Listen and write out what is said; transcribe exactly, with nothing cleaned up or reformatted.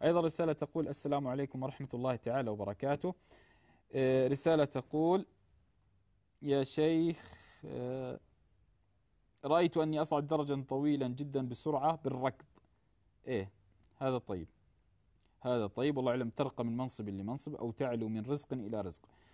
أيضا رسالة تقول: السلام عليكم ورحمة الله تعالى وبركاته. آه، رسالة تقول: يا شيخ، آه، رأيت أني أصعد درجا طويلا جدا بسرعة بالركض. إيه هذا طيب، هذا طيب، والله أعلم. ترقى من منصب لمنصب أو تعلو من رزق إلى رزق.